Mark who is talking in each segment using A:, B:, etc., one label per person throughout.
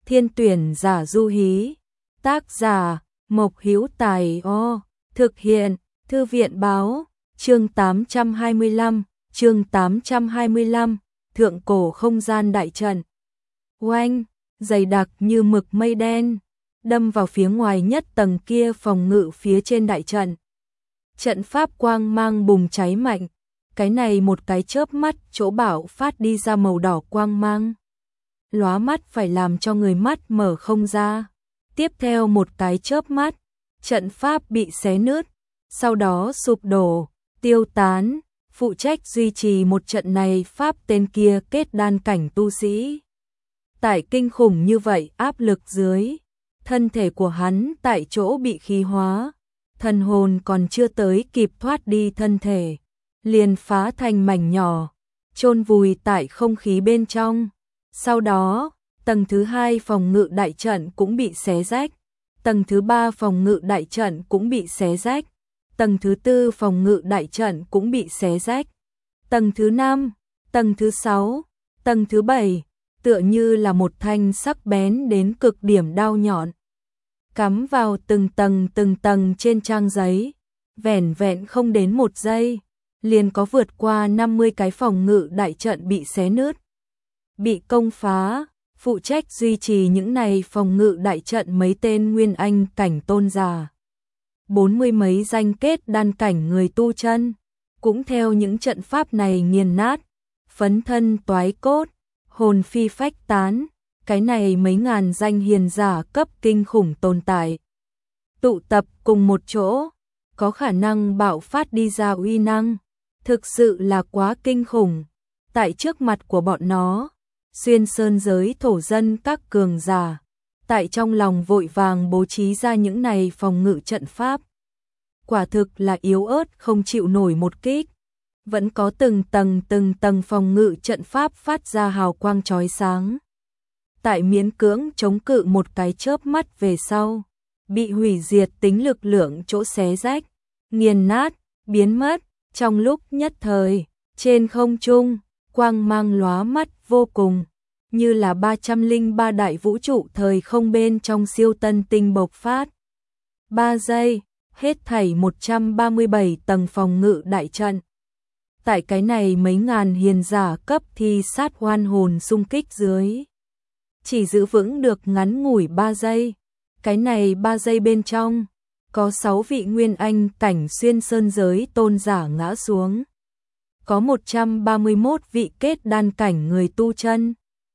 A: Thiên tuyển giả du hí. Tác giả Mộc Hữu Tài. Thực hiện Thư viện báo. Chương 825, Thượng cổ không gian đại trận. Oanh, dày đặc như mực mây đen, đâm vào phía ngoài nhất tầng kia phòng ngự phía trên đại trận. Trận pháp quang mang bùng cháy mạnh, cái này một cái chớp mắt chỗ bạo phát đi ra màu đỏ quang mang. Lóa mắt phải làm cho người mắt mở không ra. Tiếp theo một cái chớp mắt, trận pháp bị xé nứt, sau đó sụp đổ, tiêu tán. Phụ trách duy trì một trận này pháp tên kia kết đan cảnh tu sĩ. Tại kinh khủng như vậy áp lực dưới, thân thể của hắn tại chỗ bị khí hóa, thần hồn còn chưa tới kịp thoát đi thân thể, liền phá thành mảnh nhỏ, chôn vùi tại không khí bên trong. Sau đó, tầng thứ 2 phòng ngự đại trận cũng bị xé rách, tầng thứ 3 phòng ngự đại trận cũng bị xé rách, tầng thứ 4 phòng ngự đại trận cũng bị xé rách, tầng thứ 5, tầng thứ 6, tầng thứ 7, tựa như là một thanh sắc bén đến cực điểm đao nhọn, cắm vào từng tầng trên trang giấy, vẻn vẹn không đến 1 giây, liền có vượt qua 50 cái phòng ngự đại trận bị xé nứt, bị công phá. Phụ trách duy trì những này phòng ngự đại trận mấy tên nguyên anh cảnh tôn giả, 40 mấy danh kết đan cảnh người tu chân, cũng theo những trận pháp này nghiền nát, phấn thân toái cốt, hồn phi phách tán. Cái này mấy ngàn danh hiền giả cấp kinh khủng tồn tại, tụ tập cùng một chỗ, có khả năng bạo phát đi ra uy năng, thực sự là quá kinh khủng. Tại trước mặt của bọn nó, xuyên sơn giới thổ dân các cường giả, tại trong lòng vội vàng bố trí ra những này phòng ngự trận pháp. Quả thực là yếu ớt không chịu nổi một kích. Vẫn có từng tầng phòng ngự trận pháp phát ra hào quang chói sáng. Tại miễn cưỡng chống cự một cái chớp mắt về sau, bị hủy diệt tính lực lượng chỗ xé rách, nghiền nát, biến mất. Trong lúc nhất thời, trên không trung, quang mang lóa mắt vô cùng, như là 303 đại vũ trụ thời không bên trong siêu tân tinh bộc phát. 3 giây, hết thảy 137 tầng phòng ngự đại trận. Tại cái này mấy ngàn hiền giả cấp thi sát oan hồn xung kích dưới, chỉ giữ vững được ngắn ngủi 3 giây. Cái này 3 giây bên trong, có 6 vị nguyên anh cảnh xuyên sơn giới tôn giả ngã xuống. Có 131 vị kết đan cảnh người tu chân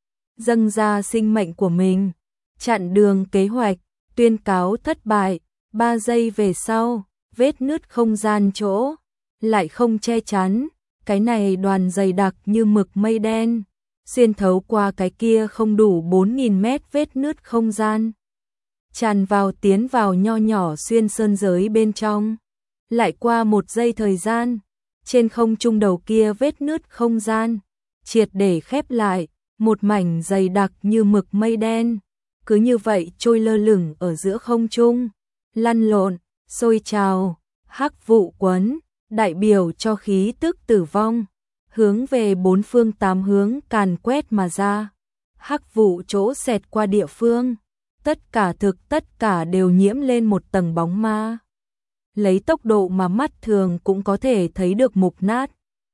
A: dâng ra sinh mệnh của mình, chặn đường kế hoạch, tuyên cáo thất bại. 3 giây về sau, vết nứt không gian chỗ lại không che chắn, cái này đoàn dày đặc như mực mây đen, xuyên thấu qua cái kia không đủ 4000 mét vết nứt không gian, tràn vào tiến vào nho nhỏ xuyên sơn giới bên trong. Lại qua 1 giây thời gian, trên không trung đầu kia vết nứt không gian triệt để khép lại, một mảnh dày đặc như mực mây đen, cứ như vậy trôi lơ lửng ở giữa không trung, lăn lộn, sôi trào, hắc vụ quấn, đại biểu cho khí tức tử vong, hướng về 4 phương 8 hướng càn quét mà ra. Hắc vụ chỗ xẹt qua địa phương, tất cả đều nhiễm lên một tầng bóng ma. Lấy tốc độ mà mắt thường cũng có thể thấy được mục nát,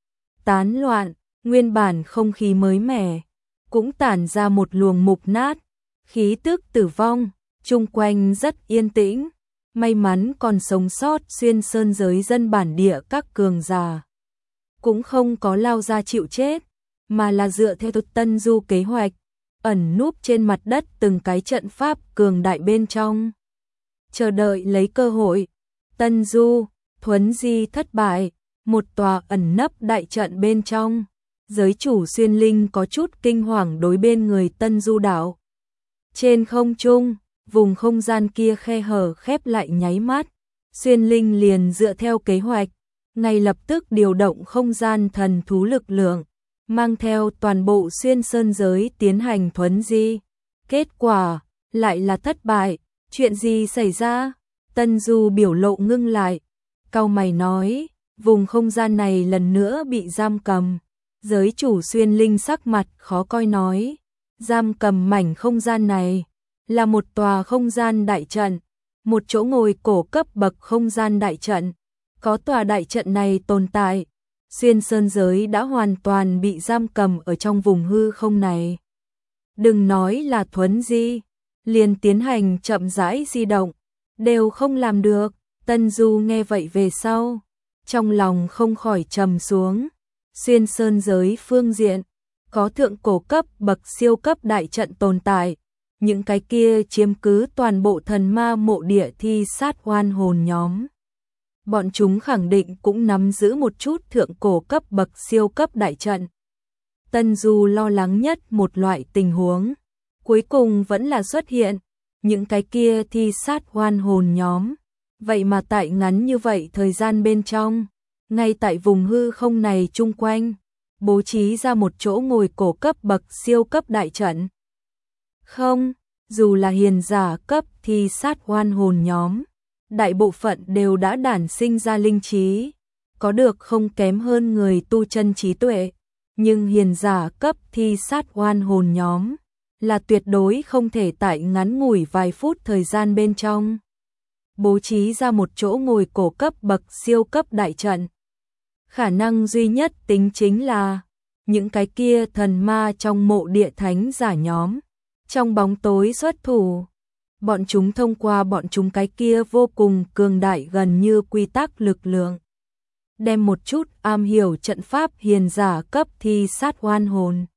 A: tán loạn, nguyên bản không khí mới mẻ, cũng tản ra một luồng mục nát, khí tức tử vong, chung quanh rất yên tĩnh. May mắn còn sống sót xuyên sơn giới dân bản địa các cường giả, cũng không có lao ra chịu chết, mà là dựa theo Tân Du kế hoạch, ẩn núp trên mặt đất từng cái trận pháp cường đại bên trong, chờ đợi lấy cơ hội. Tân Du, thuấn di thất bại, một tòa ẩn nấp đại trận bên trong, giới chủ xuyên linh có chút kinh hoàng đối bên người Tân Du đạo. Trên không trung, vùng không gian kia khe hở khép lại nháy mắt, xuyên linh liền dựa theo kế hoạch, ngay lập tức điều động không gian thần thú lực lượng, mang theo toàn bộ xuyên sơn giới tiến hành thuấn di. Kết quả, lại là thất bại. Chuyện gì xảy ra? Tân Du biểu lộ ngưng lại, cau mày nói, vùng không gian này lần nữa bị giam cầm. Giới chủ xuyên linh sắc mặt khó coi nói, Giam cầm mảnh không gian này là một tòa không gian đại trận, một chỗ ngồi cổ cấp bậc không gian đại trận. Có tòa đại trận này tồn tại, xuyên sơn giới đã hoàn toàn bị giam cầm ở trong vùng hư không này. Đừng nói là thuấn di, liền tiến hành chậm rãi di động, đều không làm được. Tân Du nghe vậy về sau, trong lòng không khỏi trầm xuống. Xuyên sơn giới phương diện, có thượng cổ cấp bậc siêu cấp đại trận tồn tại, những cái kia chiếm cứ toàn bộ thần ma mộ địa thi sát oan hồn nhóm. Bọn chúng khẳng định cũng nắm giữ một chút thượng cổ cấp bậc siêu cấp đại trận. Tân Du lo lắng nhất một loại tình huống, cuối cùng vẫn là xuất hiện, những cái kia thi sát oan hồn nhóm. Vậy mà tại ngắn như vậy thời gian bên trong, ngay tại vùng hư không này chung quanh, bố trí ra một chỗ ngồi cổ cấp bậc siêu cấp đại trận. Không, dù là hiền giả cấp thì sát oan hồn nhóm, đại bộ phận đều đã đản sinh ra linh trí, có được không kém hơn người tu chân trí tuệ, nhưng hiền giả cấp thì sát oan hồn nhóm là tuyệt đối không thể tại ngắn ngủi vài phút thời gian bên trong bố trí ra một chỗ ngồi cổ cấp bậc siêu cấp đại trận. Khả năng duy nhất tính chính là những cái kia thần ma trong mộ địa thánh giả nhóm, trong bóng tối xuất thủ. Bọn chúng thông qua bọn chúng cái kia vô cùng cường đại gần như quy tắc lực lượng, đem một chút am hiểu trận pháp hiền giả cấp thi sát oan hồn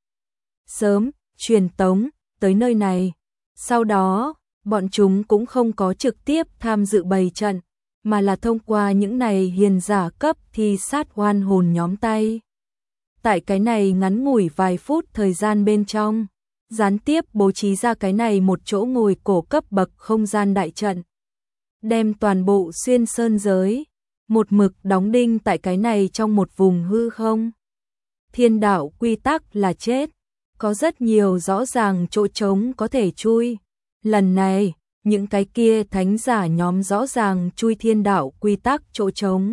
A: sớm truyền tống tới nơi này. Sau đó, bọn chúng cũng không có trực tiếp tham dự bày trận, mà là thông qua những này hiền giả cấp thi sát oan hồn nhóm tay. Tại cái này ngắn ngủi vài phút thời gian bên trong, gián tiếp bố trí ra cái này một chỗ ngồi cổ cấp bậc không gian đại trận, đem toàn bộ xuyên sơn giới một mực đóng đinh tại cái này trong một vùng hư không. Thiên đạo quy tắc là chết, có rất nhiều rõ ràng chỗ trống có thể chui. Lần này, những cái kia thánh giả nhóm rõ ràng chui thiên đạo quy tắc chỗ trống.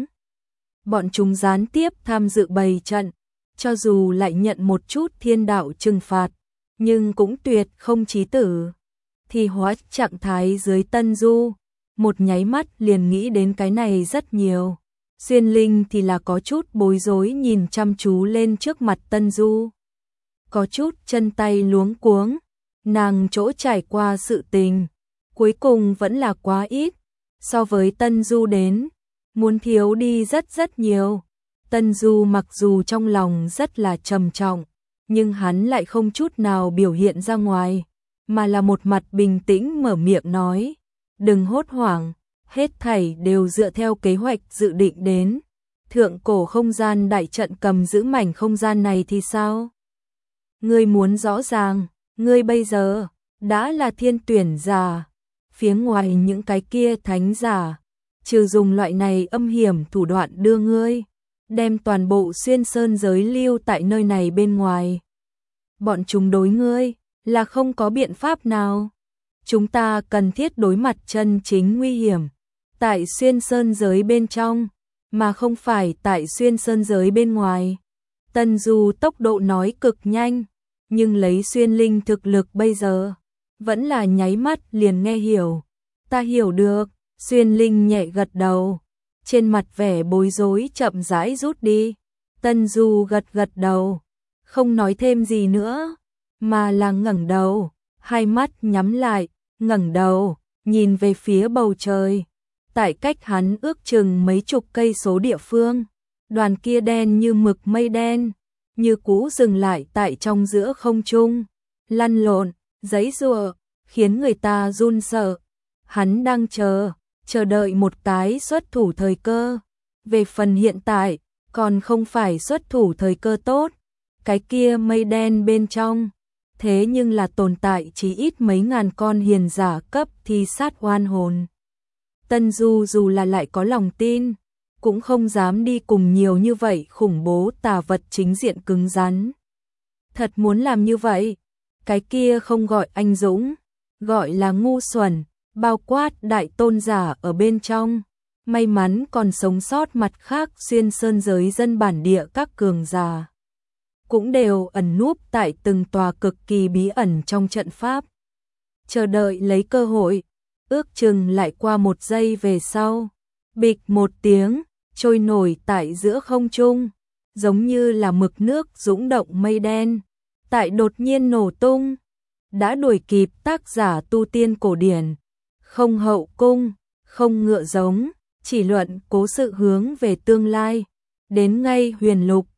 A: Bọn chúng gián tiếp tham dự bày trận, cho dù lại nhận một chút thiên đạo trừng phạt, nhưng cũng tuyệt không chí tử. Thì hóa trạng thái dưới Tân Du, một nháy mắt liền nghĩ đến cái này rất nhiều. Xuyên Linh thì là có chút bối rối nhìn chăm chú lên trước mặt Tân Du. Có chút chân tay luống cuống, nàng chỗ trải qua sự tình, cuối cùng vẫn là quá ít, so với Tân Du đến, muốn thiếu đi rất rất nhiều. Tân Du mặc dù trong lòng rất là trầm trọng, nhưng hắn lại không chút nào biểu hiện ra ngoài, mà là một mặt bình tĩnh mở miệng nói, đừng hốt hoảng, hết thảy đều dựa theo kế hoạch dự định đến. Thượng cổ không gian đại trận cầm giữ mảnh không gian này thì sao? Ngươi muốn rõ ràng, ngươi bây giờ đã là thiên tuyển giả, phía ngoài những cái kia thánh giả, trừ dùng loại này âm hiểm thủ đoạn đưa ngươi, đem toàn bộ xuyên sơn giới lưu tại nơi này bên ngoài. Bọn chúng đối ngươi là không có biện pháp nào. Chúng ta cần thiết đối mặt chân chính nguy hiểm tại xuyên sơn giới bên trong, mà không phải tại xuyên sơn giới bên ngoài. Tân Du tốc độ nói cực nhanh, nhưng lấy Xuyên Linh thực lực bây giờ, vẫn là nháy mắt liền nghe hiểu. Ta hiểu được. Xuyên Linh nhẹ gật đầu, trên mặt vẻ bối rối chậm rãi rút đi. Tân Du gật gật đầu, không nói thêm gì nữa, mà là ngẩng đầu, hai mắt nhắm lại, ngẩng đầu, nhìn về phía bầu trời. Tại cách hắn ước chừng mấy chục cây số địa phương, đoàn kia đen như mực mây đen, như cũ dừng lại tại trong giữa không trung, lăn lộn, giãy giụa, khiến người ta run sợ. Hắn đang chờ đợi một cái xuất thủ thời cơ. Về phần hiện tại, còn không phải xuất thủ thời cơ tốt. Cái kia mây đen bên trong, thế nhưng là tồn tại chỉ ít mấy ngàn con hiền giả cấp thi sát oan hồn. Tân Du dù là lại có lòng tin, cũng không dám đi cùng nhiều như vậy khủng bố tà vật chính diện cứng rắn. Thật muốn làm như vậy, cái kia không gọi anh dũng, gọi là ngu xuẩn, bao quát đại tôn giả ở bên trong. May mắn còn sống sót mặt khác xuyên sơn giới dân bản địa các cường giả. cũng đều ẩn núp tại từng tòa cực kỳ bí ẩn trong trận pháp, chờ đợi lấy cơ hội. Ước chừng lại qua 1 giây về sau, bịch một tiếng, trôi nổi tại giữa không trung, giống như là mực nước dũng động mây đen, tại đột nhiên nổ tung, đã đuổi kịp tác giả tu tiên cổ điển, không hậu cung, không ngựa giống, chỉ luận cố sự hướng về tương lai, đến ngay huyền lục,